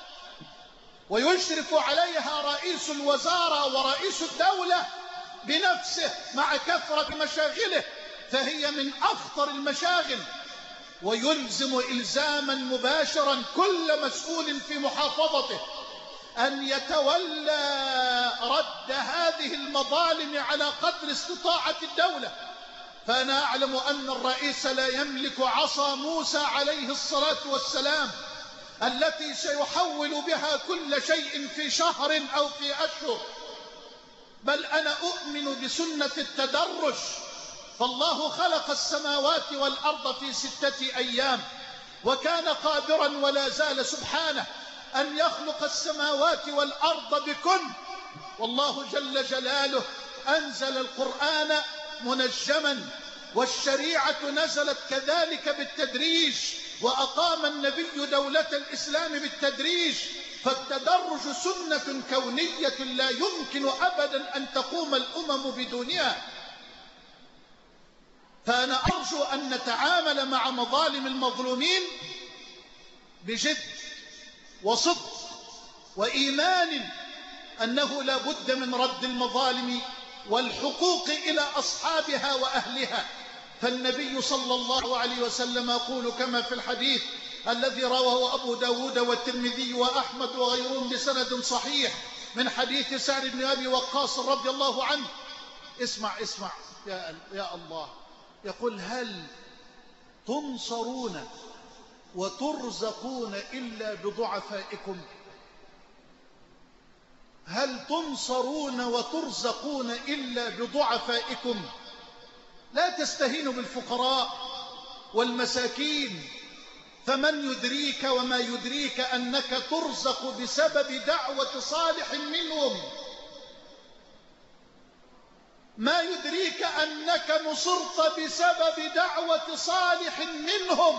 ويشرف عليها رئيس الوزارة ورئيس الدولة بنفسه مع كثرة مشاغله، فهي من أخطر المشاغل. ويلزم إلزاما مباشرا كل مسؤول في محافظته أن يتولى رد هذه المظالم على قدر استطاعة الدولة. فأنا أعلم أن الرئيس لا يملك عصا موسى عليه الصلاة والسلام التي سيحول بها كل شيء في شهر أو في أشهر، بل أنا أؤمن بسنة التدرج. فالله خلق السماوات والأرض في 6 أيام، وكان قادرا ولا زال سبحانه أن يخلق السماوات والأرض بكن. والله جل جلاله أنزل القرآن منجما والشريعة نزلت كذلك بالتدريج، وأقام النبي دولة الإسلام بالتدريج، فالتدرج سنة كونية لا يمكن أبدا أن تقوم الأمم بدونها. فأنا أرجو أن نتعامل مع مظالم المظلومين بجد وصدق وإيمان أنه لا بد من رد المظالم والحقوق إلى أصحابها وأهلها. فالنبي صلى الله عليه وسلم يقول كما في الحديث الذي رواه أبو داود والترمذي وأحمد وغيرهم بسند صحيح من حديث سعد بن أبي وقاص رضي الله عنه. اسمع يا الله، يقول: هل تنصرون وترزقون إلا بضعفائكم؟ هل تنصرون وترزقون إلا بضعفائكم؟ لا تستهينوا بالفقراء والمساكين، فمن يدريك وما يدريك أنك ترزق بسبب دعوة صالح منهم؟ ما يدريك أنك نصرت بسبب دعوة صالح منهم،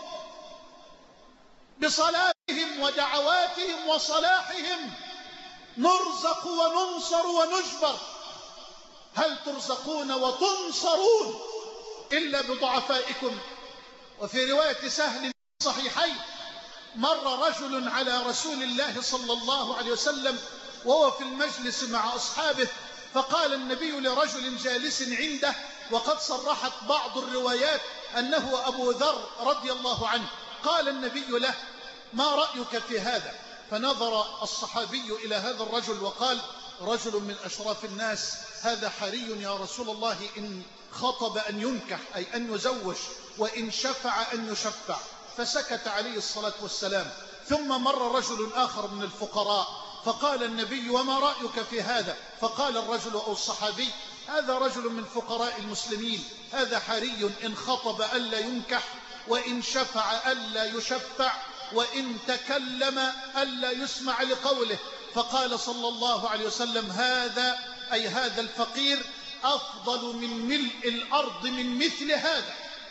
بصلاتهم ودعواتهم وصلاحهم نرزق وننصر ونجبر. هل ترزقون وتنصرون إلا بضعفائكم؟ وفي رواية سهل صحيحين: مر رجل على رسول الله صلى الله عليه وسلم وهو في المجلس مع أصحابه، فقال النبي لرجل جالس عنده، وقد صرحت بعض الروايات أنه أبو ذر رضي الله عنه، قال النبي له: ما رأيك في هذا؟ فنظر الصحابي إلى هذا الرجل وقال: رجل من أشراف الناس، هذا حري يا رسول الله إن خطب أن ينكح أي أن يزوج، وإن شفع أن يشفع. فسكت عليه الصلاة والسلام. ثم مر رجل آخر من الفقراء فقال النبي: وما رأيك في هذا؟ فقال الرجل أو الصحابي: هذا رجل من فقراء المسلمين، هذا حري إن خطب ألا ينكح، وإن شفع ألا يشفع، وإن تكلم ألا يسمع لقوله. فقال صلى الله عليه وسلم: هذا أي هذا الفقير أفضل من ملء الأرض من مثل هذا.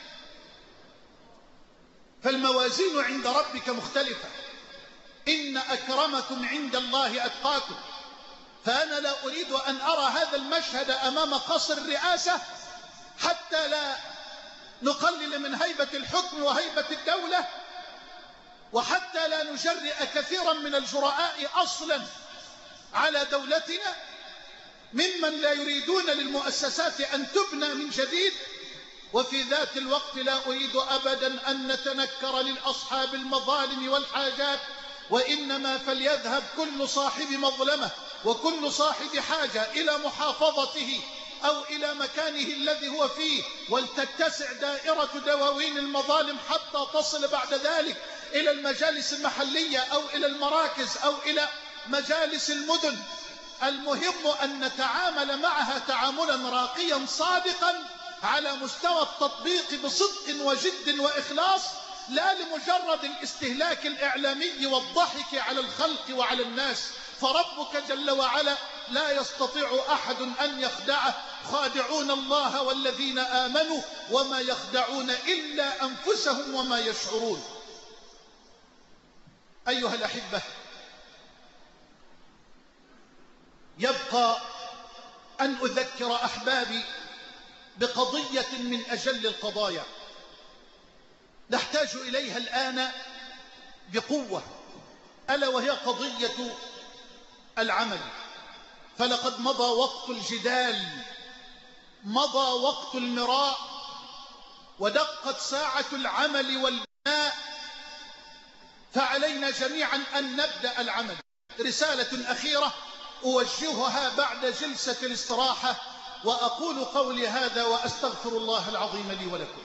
فالموازين عند ربك مختلفة. إن أكرمكم عند الله أتقاكم. فأنا لا أريد أن أرى هذا المشهد أمام قصر الرئاسة حتى لا نقلل من هيبة الحكم وهيبة الدولة، وحتى لا نجرئ كثيرا من الجرآء أصلا على دولتنا ممن لا يريدون للمؤسسات أن تبنى من جديد. وفي ذات الوقت لا أريد أبدا أن نتنكر للأصحاب المظالم والحاجات، وإنما فليذهب كل صاحب مظلمة وكل صاحب حاجة إلى محافظته أو إلى مكانه الذي هو فيه، ولتتسع دائرة دواوين المظالم حتى تصل بعد ذلك إلى المجالس المحلية أو إلى المراكز أو إلى مجالس المدن. المهم أن نتعامل معها تعاملا راقيا صادقا على مستوى التطبيق بصدق وجد وإخلاص، لا لمجرد الاستهلاك الإعلامي والضحك على الخلق وعلى الناس. فربك جل وعلا لا يستطيع أحد أن يخدعه، خادعون الله والذين آمنوا وما يخدعون إلا أنفسهم وما يشعرون. أيها الأحبة، يبقى أن أذكر أحبابي بقضية من أجل القضايا نحتاج إليها الآن بقوة، ألا وهي قضية العمل. فلقد مضى وقت الجدال، مضى وقت المراء، ودقت ساعة العمل والبناء، فعلينا جميعا أن نبدأ العمل. رسالة أخيرة أوجهها بعد جلسة الاستراحة، وأقول قولي هذا وأستغفر الله العظيم لي ولكم.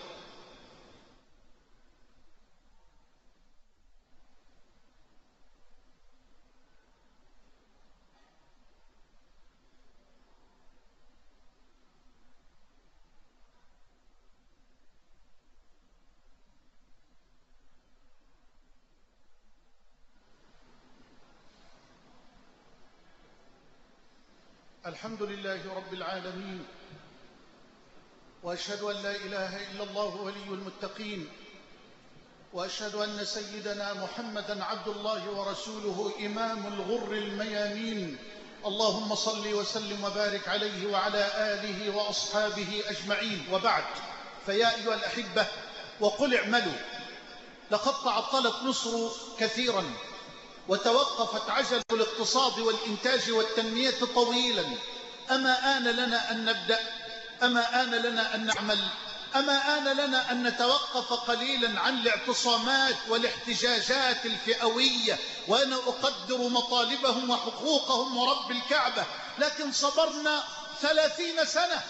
الحمد لله رب العالمين، وأشهد أن لا إله إلا الله ولي المتقين، وأشهد أن سيدنا محمدا عبد الله ورسوله إمام الغر الميامين. اللهم صل وسلم وبارك عليه وعلى آله وأصحابه أجمعين، وبعد، فيا أيها الأحبة، وقل اعملوا. لقد تعطلت مصر كثيرا، وتوقفت عجلة الاقتصاد والإنتاج والتنمية طويلا. أما آن لنا أن نبدأ؟ أما آن لنا أن نعمل؟ أما آن لنا أن نتوقف قليلا عن الاعتصامات والاحتجاجات الفئوية؟ وأنا أقدر مطالبهم وحقوقهم ورب الكعبة، لكن صبرنا 30 سنة.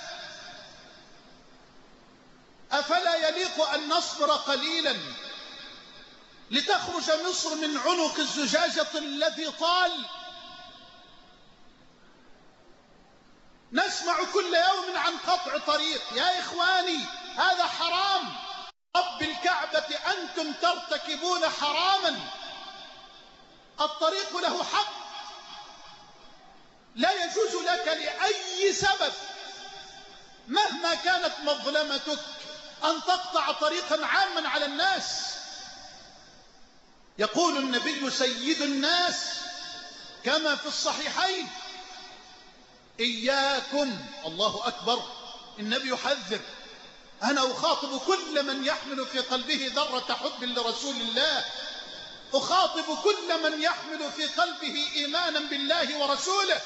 أفلا يليق أن نصبر قليلا لتخرج مصر من عنق الزجاجة الذي طال؟ نسمع كل يوم عن قطع طريق. يا إخواني، هذا حرام. رب الكعبة أنتم ترتكبون حراما. الطريق له حق، لا يجوز لك لأي سبب مهما كانت مظلمتك أن تقطع طريقا عاما على الناس. يقول النبي سيد الناس كما في الصحيحين: إياكم، الله أكبر، النبي يحذر. أنا أخاطب كل من يحمل في قلبه ذرة حب لرسول الله، أخاطب كل من يحمل في قلبه إيمانا بالله ورسوله.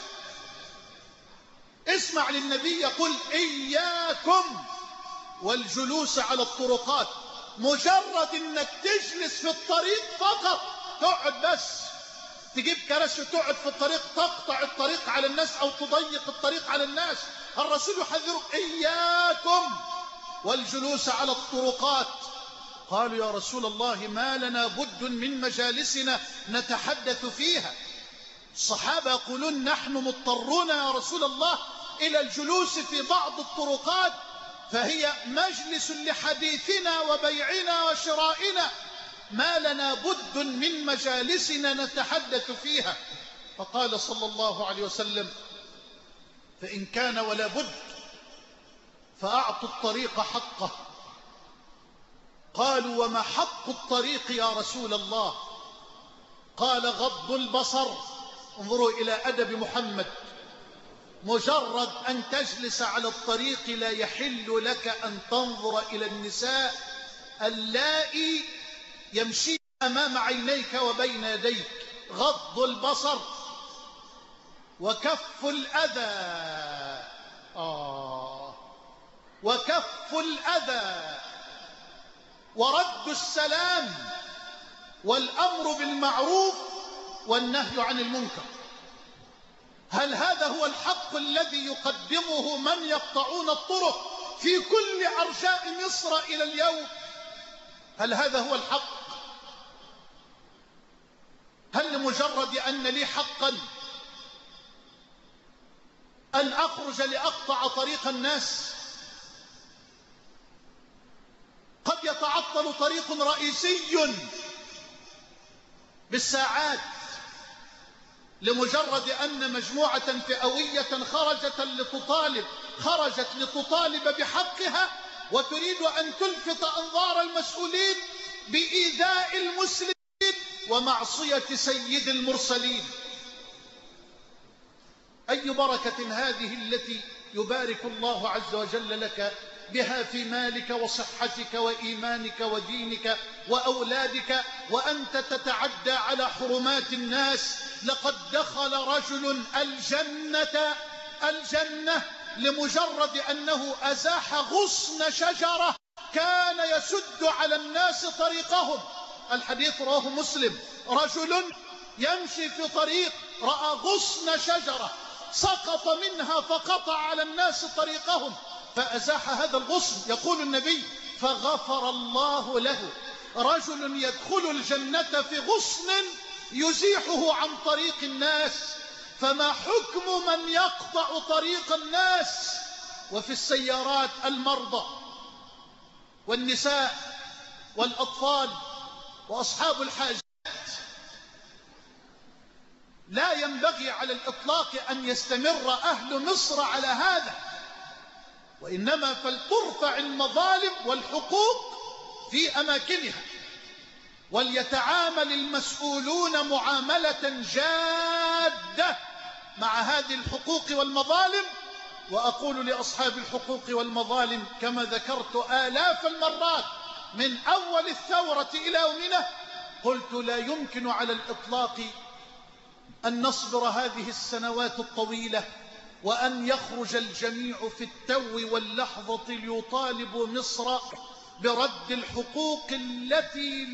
اسمع للنبي يقول: إياكم والجلوس على الطرقات. مجرد أنك تجلس في الطريق فقط، تقعد بس، تجيب كراسي وتقعد في الطريق، تقطع الطريق على الناس أو تضيق الطريق على الناس. الرسول يحذرك: إياكم والجلوس على الطرقات. قالوا: يا رسول الله، ما لنا بد من مجالسنا نتحدث فيها. الصحابة يقولون: نحن مضطرون يا رسول الله إلى الجلوس في بعض الطرقات، فهي مجلس لحديثنا وبيعنا وشرائنا، ما لنا بد من مجالسنا نتحدث فيها. فقال صلى الله عليه وسلم: فإن كان ولا بد فأعطوا الطريق حقه. قالوا: وما حق الطريق يا رسول الله؟ قال: غض البصر. انظروا إلى أدب محمد. مجرد أن تجلس على الطريق لا يحل لك أن تنظر إلى النساء اللائي يمشي أمام عينيك وبين يديك. غض البصر وكف الأذى. وكف الأذى ورد السلام والأمر بالمعروف والنهي عن المنكر. هل هذا هو الحق الذي يقدمه من يقطعون الطرق في كل أرجاء مصر إلى اليوم؟ هل هذا هو الحق؟ هل لمجرد أن لي حقا أن أخرج لأقطع طريق الناس؟ قد يتعطل طريق رئيسي بالساعات لمجرد أن مجموعة فئوية خرجت لتطالب بحقها، وتريد أن تلفت أنظار المسؤولين بإيذاء المسلمين ومعصية سيد المرسلين. أي بركة هذه التي يبارك الله عز وجل لك بها في مالك وصحتك وإيمانك ودينك وأولادك، وأنت تتعدى على حرمات الناس. لقد دخل رجل الجنة لمجرد أنه أزاح غصن شجرة كان يسد على الناس طريقهم. الحديث رواه مسلم. رجل يمشي في طريق، رأى غصن شجرة سقط منها فقطع على الناس طريقهم فأزاح هذا الغصن. يقول النبي: فغفر الله له. رجل يدخل الجنة في غصن يزيحه عن طريق الناس. فما حكم من يقطع طريق الناس؟ وفي السيارات المرضى والنساء والأطفال وأصحاب الحاجات. لا ينبغي على الإطلاق أن يستمر أهل مصر على هذا، وإنما فلترفع المظالم والحقوق في أماكنها، وليتعامل المسؤولون معاملة جادة مع هذه الحقوق والمظالم. وأقول لأصحاب الحقوق والمظالم كما ذكرت آلاف المرات من أول الثورة إلى يومنا، قلت لا يمكن على الإطلاق أن نصبر هذه السنوات الطويلة وأن يخرج الجميع في التو واللحظة ليطالبوا مصر برد الحقوق التي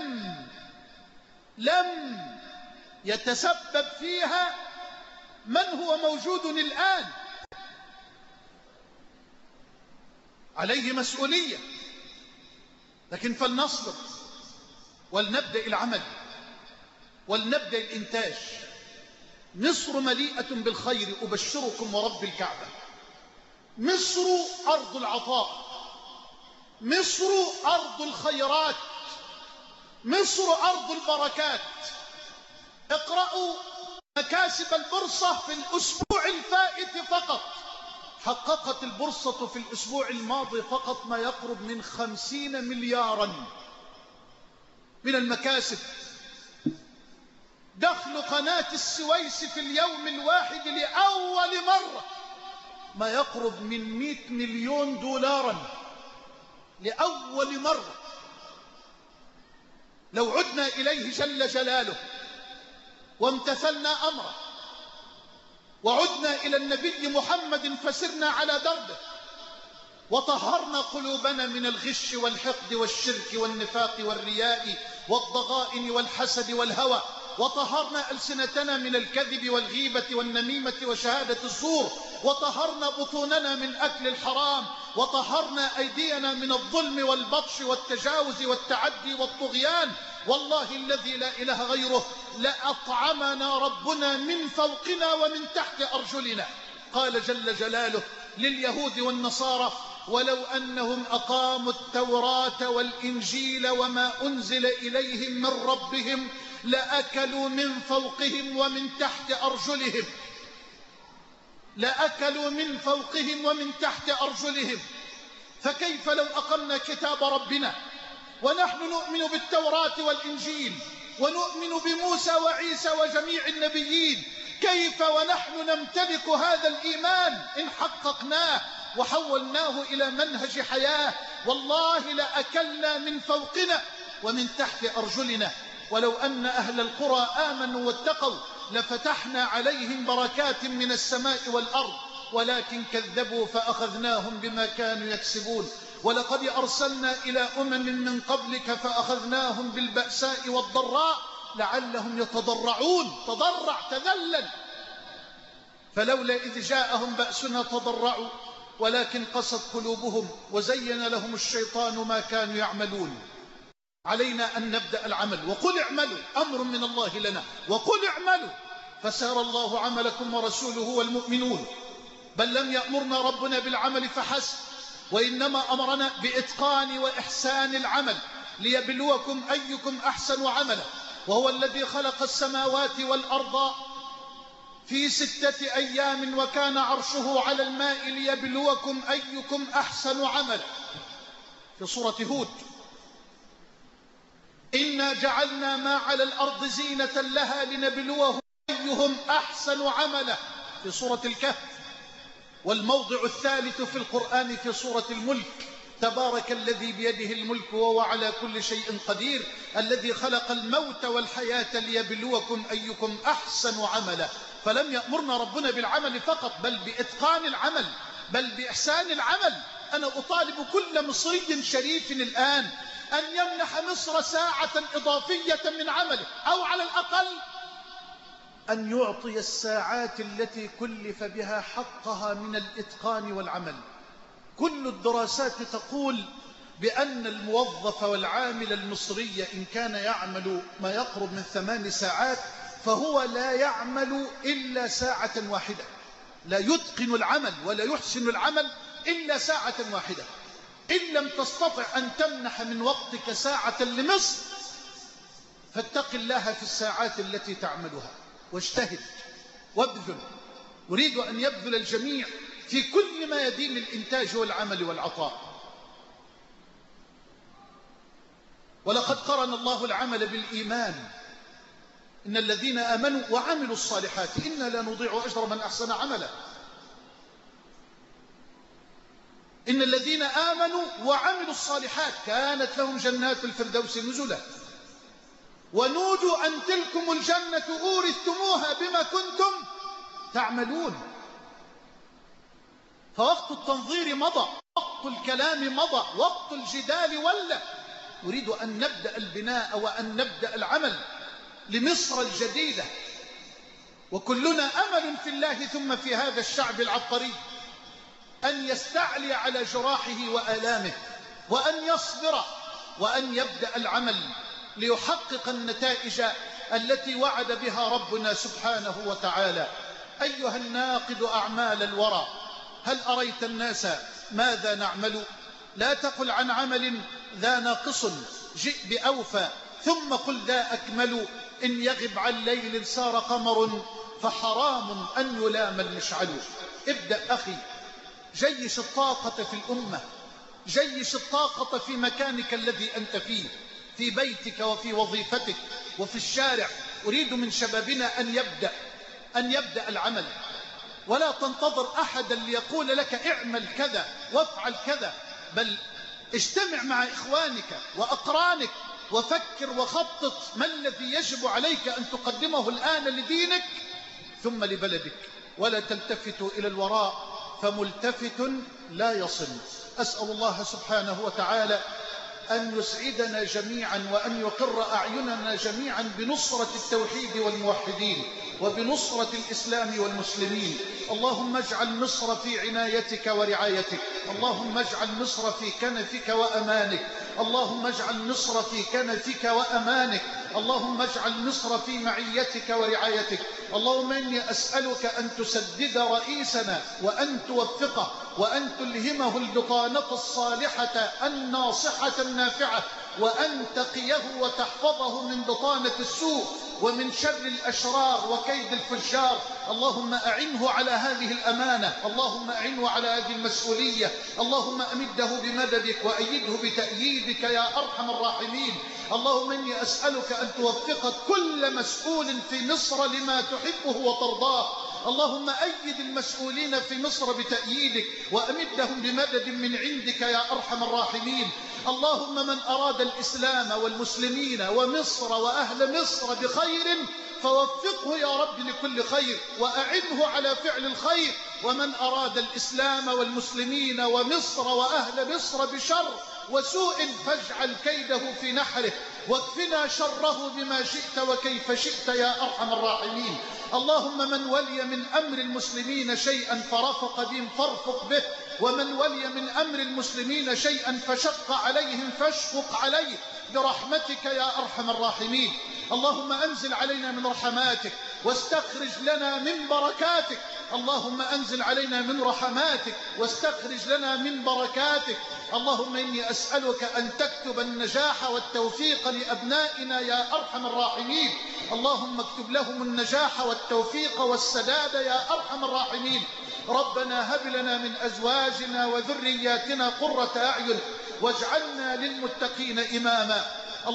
لم يتسبب فيها من هو موجود الآن. عليه مسؤولية، لكن فلنصبر ولنبدأ العمل ولنبدأ الإنتاج. مصر مليئة بالخير، أبشركم ورب الكعبة. مصر أرض العطاء، مصر أرض الخيرات، مصر أرض البركات. اقرأوا مكاسب البورصة في الأسبوع الفائت فقط. حققت البورصة في الأسبوع الماضي فقط ما يقرب من 50 مليارا من المكاسب. دخل قناة السويس في اليوم الواحد لأول مرة ما يقرب من 100 مليون دولارا لأول مرة. لو عدنا إليه جل جلاله وامتثلنا أمره وعدنا إلى النبي محمد فسرنا على دربه وطهرنا قلوبنا من الغش والحقد والشرك والنفاق والرياء والضغائن والحسد والهوى، وطهرنا ألسنتنا من الكذب والغيبة والنميمة وشهادة الزور، وطهرنا بطوننا من أكل الحرام، وطهرنا أيدينا من الظلم والبطش والتجاوز والتعدي والطغيان، والله الذي لا إله غيره لأطعمنا ربنا من فوقنا ومن تحت أرجلنا. قال جل جلاله لليهود والنصارى ولو أنهم أقاموا التوراة والإنجيل وما أنزل إليهم من ربهم لأكلوا من فوقهم ومن تحت أرجلهم، لأكلوا من فوقهم ومن تحت أرجلهم. فكيف لو أقمنا كتاب ربنا ونحن نؤمن بالتوراة والإنجيل ونؤمن بموسى وعيسى وجميع النبيين، كيف ونحن نمتلك هذا الإيمان إن حققناه وحولناه إلى منهج حياة؟ والله لأكلنا من فوقنا ومن تحت أرجلنا. ولو أن أهل القرى آمنوا واتقوا لفتحنا عليهم بركات من السماء والأرض، ولكن كذبوا فأخذناهم بما كانوا يكسبون. ولقد أرسلنا إلى من قبلك فأخذناهم بالبأساء والضراء لعلهم يتضرعون. تضرع، تذلل. فلولا إذ جاءهم بأسنا تضرعوا ولكن قست قلوبهم وزين لهم الشيطان ما كانوا يعملون. علينا أن نبدأ العمل. وقل اعملوا، أمر من الله لنا، وقل اعملوا فسيرى الله عملكم ورسوله والمؤمنون. بل لم يأمرنا ربنا بالعمل فحسب، وإنما أمرنا بإتقان وإحسان العمل ليبلوكم أيكم أحسن عملا. وهو الذي خلق السماوات والأرض في 6 أيام وكان عرشه على الماء ليبلوكم أيكم أحسن عملا. في سورة هود إنا جعلنا ما على الأرض زينة لها لنبلوهم أيهم أحسن عملا. في سورة الكهف. والموضع الثالث في القرآن في سورة الملك تبارك الذي بيده الملك وهو على كل شيء قدير الذي خلق الموت والحياة ليبلوكم أيكم أحسن عملا. فلم يأمرنا ربنا بالعمل فقط بل بإتقان العمل، بل بإحسان العمل. أنا أطالب كل مصري شريف الآن أن يمنح مصر ساعة إضافية من عمله، أو على الأقل أن يعطي الساعات التي كلف بها حقها من الإتقان والعمل. كل الدراسات تقول بأن الموظف والعامل المصري إن كان يعمل ما يقرب من 8 ساعات فهو لا يعمل إلا ساعة واحدة، لا يتقن العمل ولا يحسن العمل إلا ساعة واحدة. إن لم تستطع أن تمنح من وقتك ساعة لمصر فاتق الله في الساعات التي تعملها واجتهد وابذل. أريد أن يبذل الجميع في كل ما يدين الإنتاج والعمل والعطاء. ولقد قرن الله العمل بالإيمان، إن الذين آمنوا وعملوا الصالحات إنا لا نضيع أجر من أحسن عملا. إن الذين آمنوا وعملوا الصالحات كانت لهم جنات الفردوس نزلا ونودوا أن تلكم الجنة أورثتموها بما كنتم تعملون. فوقت التنظير مضى، وقت الكلام مضى، وقت الجدال ولى. نريد أن نبدأ البناء وأن نبدأ العمل لمصر الجديدة، وكلنا أمل في الله ثم في هذا الشعب العبقري أن يستعلي على جراحه وآلامه، وأن يصبر، وأن يبدأ العمل ليحقق النتائج التي وعد بها ربنا سبحانه وتعالى. أيها الناقد أعمال الورى، هل أريت الناس ماذا نعمل؟ لا تقل عن عمل ذا ناقص جئ بأوفى ثم قل ذا أكمل. إن يغب عن ليل سار قمر فحرام أن يلام المشعل. ابدأ أخي، جيش الطاقة في الأمة، جيش الطاقة في مكانك الذي أنت فيه، في بيتك وفي وظيفتك وفي الشارع. أريد من شبابنا أن يبدأ العمل، ولا تنتظر أحدا ليقول لك اعمل كذا وافعل كذا، بل اجتمع مع إخوانك وأقرانك وفكر وخطط ما الذي يجب عليك أن تقدمه الآن لدينك ثم لبلدك، ولا تلتفت إلى الوراء فملتفت لا يصل. أسأل الله سبحانه وتعالى أن يسعدنا جميعا وأن يقر أعيننا جميعا بنصرة التوحيد والموحدين وبنصرة الإسلام والمسلمين. اللهم اجعل مصر في عنايتك ورعايتك، اللهم اجعل مصر في كنفك وأمانك، اللهم اجعل مصر في كنفك وأمانك، اللهم اجعل مصر في معيتك ورعايتك. اللهم إني أسألك أن تسدد رئيسنا وأن توفقه وأن تلهمه البطانة الصالحة الناصحة النافعة، وأن تقيه وتحفظه من بطانة السوء ومن شر الأشرار وكيد الفجار. اللهم أعنه على هذه الأمانة، اللهم أعنه على هذه المسؤولية، اللهم أمده بمددك وأيده بتأييدك يا أرحم الراحمين. اللهم إني أسألك أن توفق كل مسؤول في مصر لما تحبه وترضاه. اللهم أيد المسؤولين في مصر بتأييدك وأمدهم بمدد من عندك يا أرحم الراحمين. اللهم من أراد الإسلام والمسلمين ومصر وأهل مصر بخير فوفقه يا رب لكل خير وأعنه على فعل الخير، ومن أراد الإسلام والمسلمين ومصر وأهل مصر بشر وسوء فاجعل كيده في نحره واكفنا شره بما شئت وكيف شئت يا أرحم الراحمين. اللهم من ولي من أمر المسلمين شيئا فرفق بهم فارفق به، ومن ولي من أمر المسلمين شيئا فشق عليهم فاشفق عليه برحمتك يا أرحم الراحمين. اللهم أنزل علينا من رحماتك واستخرج لنا من بركاتك، اللهم أنزل علينا من رحماتك واستخرج لنا من بركاتك. اللهم إني أسألك أن تكتب النجاح والتوفيق لأبنائنا يا أرحم الراحمين. اللهم اكتب لهم النجاح والتوفيق والسداد يا أرحم الراحمين. ربنا هب لنا من أزواجنا وذرياتنا قرة أعين واجعلنا للمتقين إماما.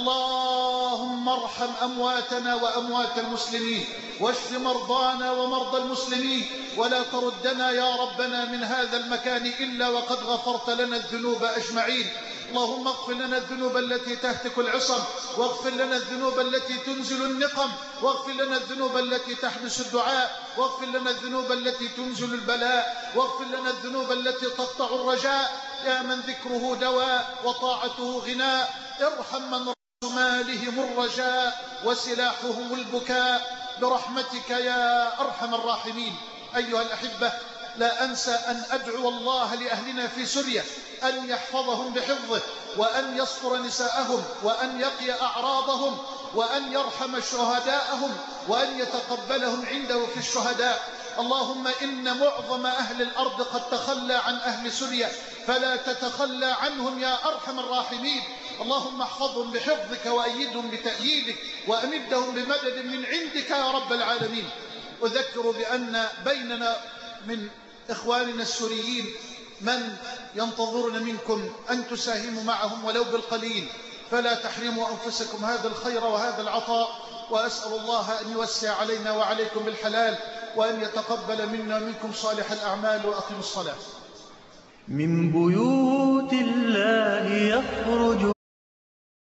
اللهم ارحم أمواتنا وأموات المسلمين واشف مرضانا ومرضى المسلمين، ولا تردنا يا ربنا من هذا المكان إلا وقد غفرت لنا الذنوب أجمعين. اللهم اغفر لنا الذنوب التي تهتك العصم، واغفر لنا الذنوب التي تنزل النقم، واغفر لنا الذنوب التي تحبس الدعاء، واغفر لنا الذنوب التي تنزل البلاء، واغفر لنا الذنوب التي تقطع الرجاء. يا من ذكره دواء وطاعته غناء، ارحم من مالهم الرجاء وسلاحهم البكاء برحمتك يا أرحم الراحمين. أيها الأحبة، لا أنسى أن أدعو الله لأهلنا في سوريا أن يحفظهم بحفظه، وأن يستر نساءهم، وأن يقي أعراضهم، وأن يرحم شهداءهم، وأن يتقبلهم عنده في الشهداء. اللهم إن معظم أهل الأرض قد تخلى عن أهل سوريا، فلا تتخلى عنهم يا أرحم الراحمين. اللهم احفظهم بحفظك وأيدهم بتأييدك وأمدهم بمدد من عندك يا رب العالمين. أذكر بأن بيننا من إخواننا السوريين من ينتظرون منكم أن تساهموا معهم ولو بالقليل، فلا تحرموا أنفسكم هذا الخير وهذا العطاء. وأسأل الله أن يوسع علينا وعليكم بالحلال، وأن يتقبل منا ومنكم صالح الأعمال. وأقم الصلاة. من بيوت الله يخرج